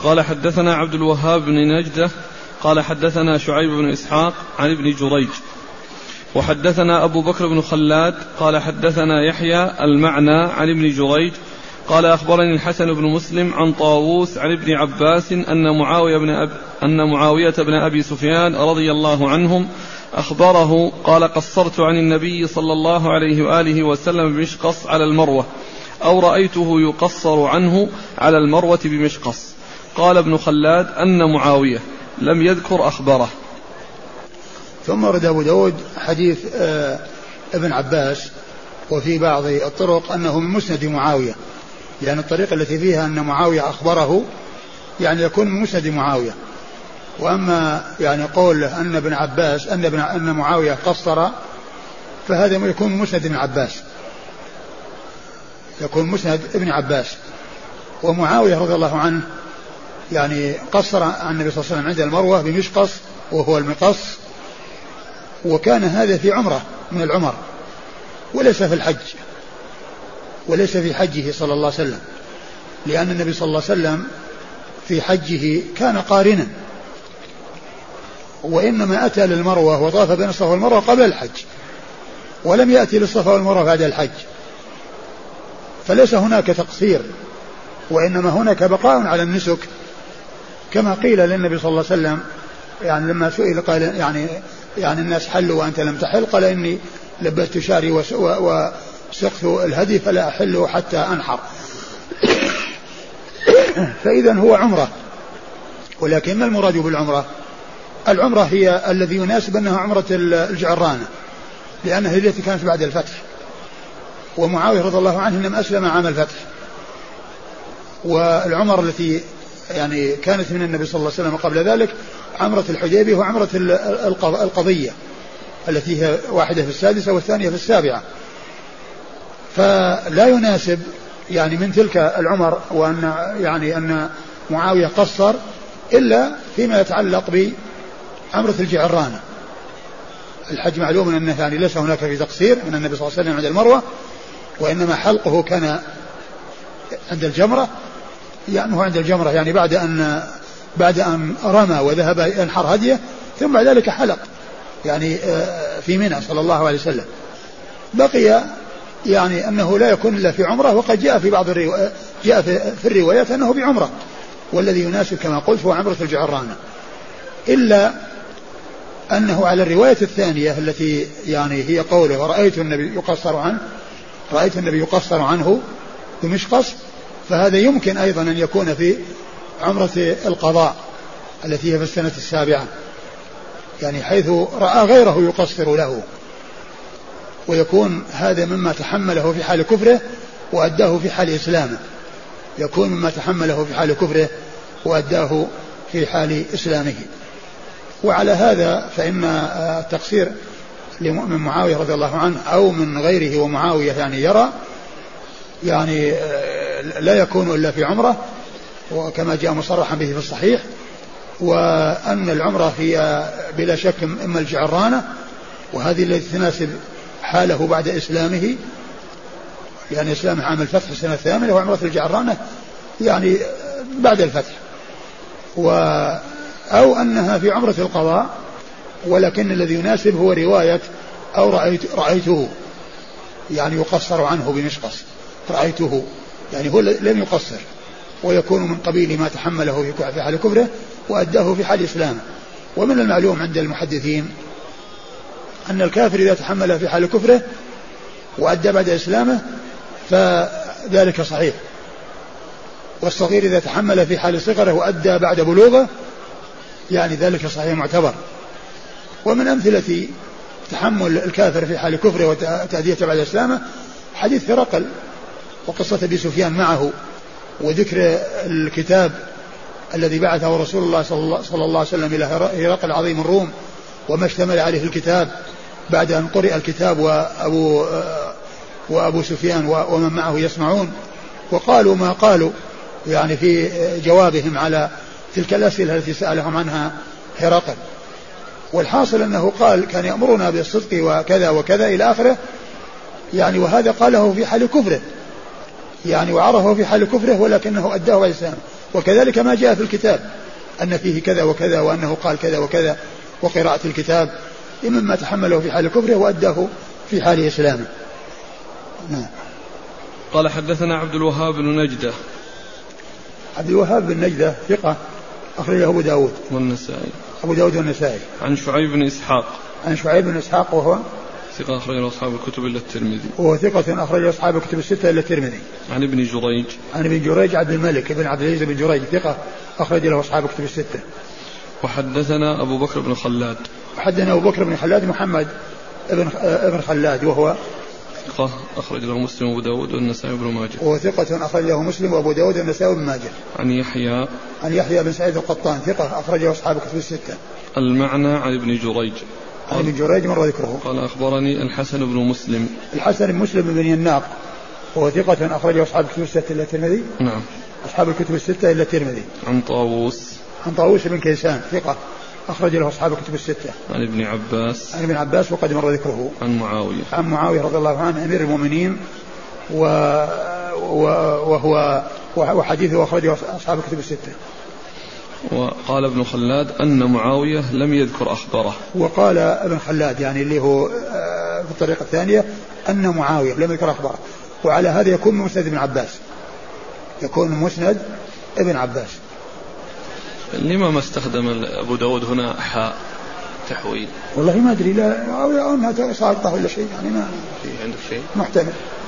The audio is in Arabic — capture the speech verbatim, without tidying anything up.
قال حدثنا عبد الوهاب بن نجدة قال حدثنا شعيب بن إسحاق عن ابن جريج وحدثنا أبو بكر بن خلاد قال حدثنا يحيى المعنى عن ابن جريج قال أخبرني الحسن بن مسلم عن طاووس عن ابن عباس أن معاوية بن, أب أن معاوية بن أبي سفيان رضي الله عنهم أخبره قال قصرت عن النبي صلى الله عليه وآله وسلم بمشقص على المروة أو رأيته يقصر عنه على المروة بمشقص. قال ابن خلاد أن معاوية لم يذكر أخبره. ثم رد أبو داود حديث آه ابن عباس وفي بعض الطرق أنه من مسند معاوية، يعني الطريقة التي فيها أن معاوية أخبره يعني يكون من مسند معاوية. وأما يعني قول أن ابن عباس أن, ابن أن معاوية قصر فهذا يكون مسند ابن عباس، يكون مسند ابن عباس. ومعاوية رضي الله عنه يعني قصر عن النبي صلى الله عليه وسلم عند المروة بمشقص وهو المقص، وكان هذا في عمرة من العمر وليس في الحج، وليس في حجه صلى الله عليه وسلم، لأن النبي صلى الله عليه وسلم في حجه كان قارنا، وإنما أتى للمروة وطاف بين الصفا والمروة قبل الحج، ولم يأتي للصفا والمروة بعد الحج، فليس هناك تقصير، وإنما هناك بقاء على النسك، كما قيل للنبي صلى الله عليه وسلم يعني لما سئل قال يعني يعني الناس حلوا وأنت لم تحل، قال إني لبست شعري وسقت الهدي فلا أحل حتى أنحر. فإذا هو عمرة، ولكن ما المراد بالعمرة؟ العمرة هي الذي يناسب أنها عمرة الجعرانة، لأنها التي كانت بعد الفتح، ومعاوية رضي الله عنه إنما أسلم عام الفتح. والعمر التي يعني كانت من النبي صلى الله عليه وسلم قبل ذلك عمرة الحديبية وعمرة القضية التي هي واحدة في السادسة والثانية في السابعة. فلا يناسب يعني من تلك العمر وأن يعني أن معاوية قصر إلا فيما يتعلق بعمرة الجعرانة. الحج معلوم أنه يعني ليس هناك في تقصير من النبي صلى الله عليه وسلم عند المروة، وإنما حلقه كان عند الجمرة، يعني هو عند الجمرة يعني بعد أن بعد أن رمى وذهب ينحر هديه ثم بعد ذلك حلق يعني في منى صلى الله عليه وسلم. بقي يعني أنه لا يكون إلا في عمرة، وقد جاء في بعض الروايات جاء في الروايات أنه بعمرة، والذي يناسب كما قلت هو عمرة الجعرانة، إلا أنه على الرواية الثانية التي يعني هي قوله ورأيت النبي يقصر عنه رأيت النبي يقصر عنه بمشقص، فهذا يمكن أيضا أن يكون في عمرة القضاء التي هي في السنة السابعة، يعني حيث رأى غيره يقصر له، ويكون هذا مما تحمله في حال كفره وأداه في حال إسلامه، يكون مما تحمله في حال كفره وأداه في حال إسلامه. وعلى هذا فإن التقصير من معاوية رضي الله عنه أو من غيره ومعاوية يعني يرى يعني لا يكون إلا في عمرة، وكما جاء مصرحا به في الصحيح، وأن العمرة هي بلا شك إما الجعرانة، وهذه التي تناسب حاله بعد إسلامه، يعني إسلامه عام الفتح السنة الثامنة، وعمرة الجعرانة يعني بعد الفتح، و أو أنها في عمرة القضاء، ولكن الذي يناسب هو رواية أو رأيت رأيته يعني يقصر عنه بمشقص، رأيته يعني هو لم يقصر، ويكون من قبيل ما تحمله في حال كفره وأداه في حال إسلامه. ومن المعلوم عند المحدثين أن الكافر إذا تحمله في حال كفره وأدى بعد إسلامه فذلك صحيح، والصغير إذا تحمل في حال صغره وأدى بعد بلوغه يعني ذلك صحيح معتبر. ومن أمثلة تحمل الكافر في حال كفره وتأديته بعد إسلامه حديث هرقل وقصة أبي سفيان معه، وذكر الكتاب الذي بعثه رسول الله صلى الله عليه وسلم إلى هرقل عظيم الروم وما اشتمل عليه الكتاب بعد أن قرئ الكتاب وأبو, وأبو سفيان ومن معه يسمعون، وقالوا ما قالوا يعني في جوابهم على تلك الأسئلة التي سألهم عنها هرقل. والحاصل أنه قال كان يأمرنا بالصدق وكذا وكذا إلى آخره، يعني وهذا قاله في حال كفره، يعني وعرفه في حال كفره ولكنه أداه بعد الإسلام. وكذلك ما جاء في الكتاب أن فيه كذا وكذا وأنه قال كذا وكذا، وقراءة الكتاب مما تحمله في حال كفره وأداه في حال إسلامه. نعم. قال حدثنا عبد الوهاب بن نجدة. عبد الوهاب بن نجدة ثقة أخرجه أبو داود والنسائي. أبو داود والنسائي. عن شعيب بن إسحاق. عن شعيب بن إسحاق وهو ثقة أخرجه أصحاب الكتب إلا الترمذي. وهو ثقة أخرجه أصحاب الكتب الستة إلا الترمذي. عن ابن جريج. عن ابن جريج عبد الملك بن عبد العزيز بن جريج ثقة أخرج له أصحاب الكتب الستة. وحدثنا أبو بكر بن خلاد. وحدثنا أبو بكر بن خلاد محمد ابن ابن خلاد وهو ثقة أخرج له مسلم وأبو داود والنسائي بن ماجه. وهو ثقة أخرج له مسلم وأبو داود والنسائي بن ماجه. عن يحيى. عن يحيى بن سعيد القطان ثقة أخرجه أصحاب الكتب الستة. المعنى عن ابن جريج. عن ابن جريج مر ذكره. قال أخبرني الحسن بن مسلم. الحسن بن مسلم بن يناق وهو ثقة أخرجه أصحاب الكتب الستة إلا الترمذي. نعم. أصحاب الكتب الستة إلا الترمذي. عن طاووس. عن طاووس بن كيسان ثقة أخرج له أصحاب الكتب الستة. عن ابن عباس. عن ابن عباس وقد مر ذكره. عن معاوية. عن معاوية رضي الله عنه أمير المؤمنين و... و... وهو وحديثه أخرجه أصحاب الكتب الستة. وقال ابن خلاد أن معاوية لم يذكر أخباره. وقال ابن خلاد يعني اللي هو في الطريقة الثانية أن معاوية لم يذكر أخباره، وعلى هذا يكون مسند ابن عباس، يكون مسند ابن عباس. لما ما استخدم أبو داود هنا حاء تحويل؟ والله ما أدري، لا أو أنها ساقطة ولا شيء يعني، ما في عندك شيء محتمل.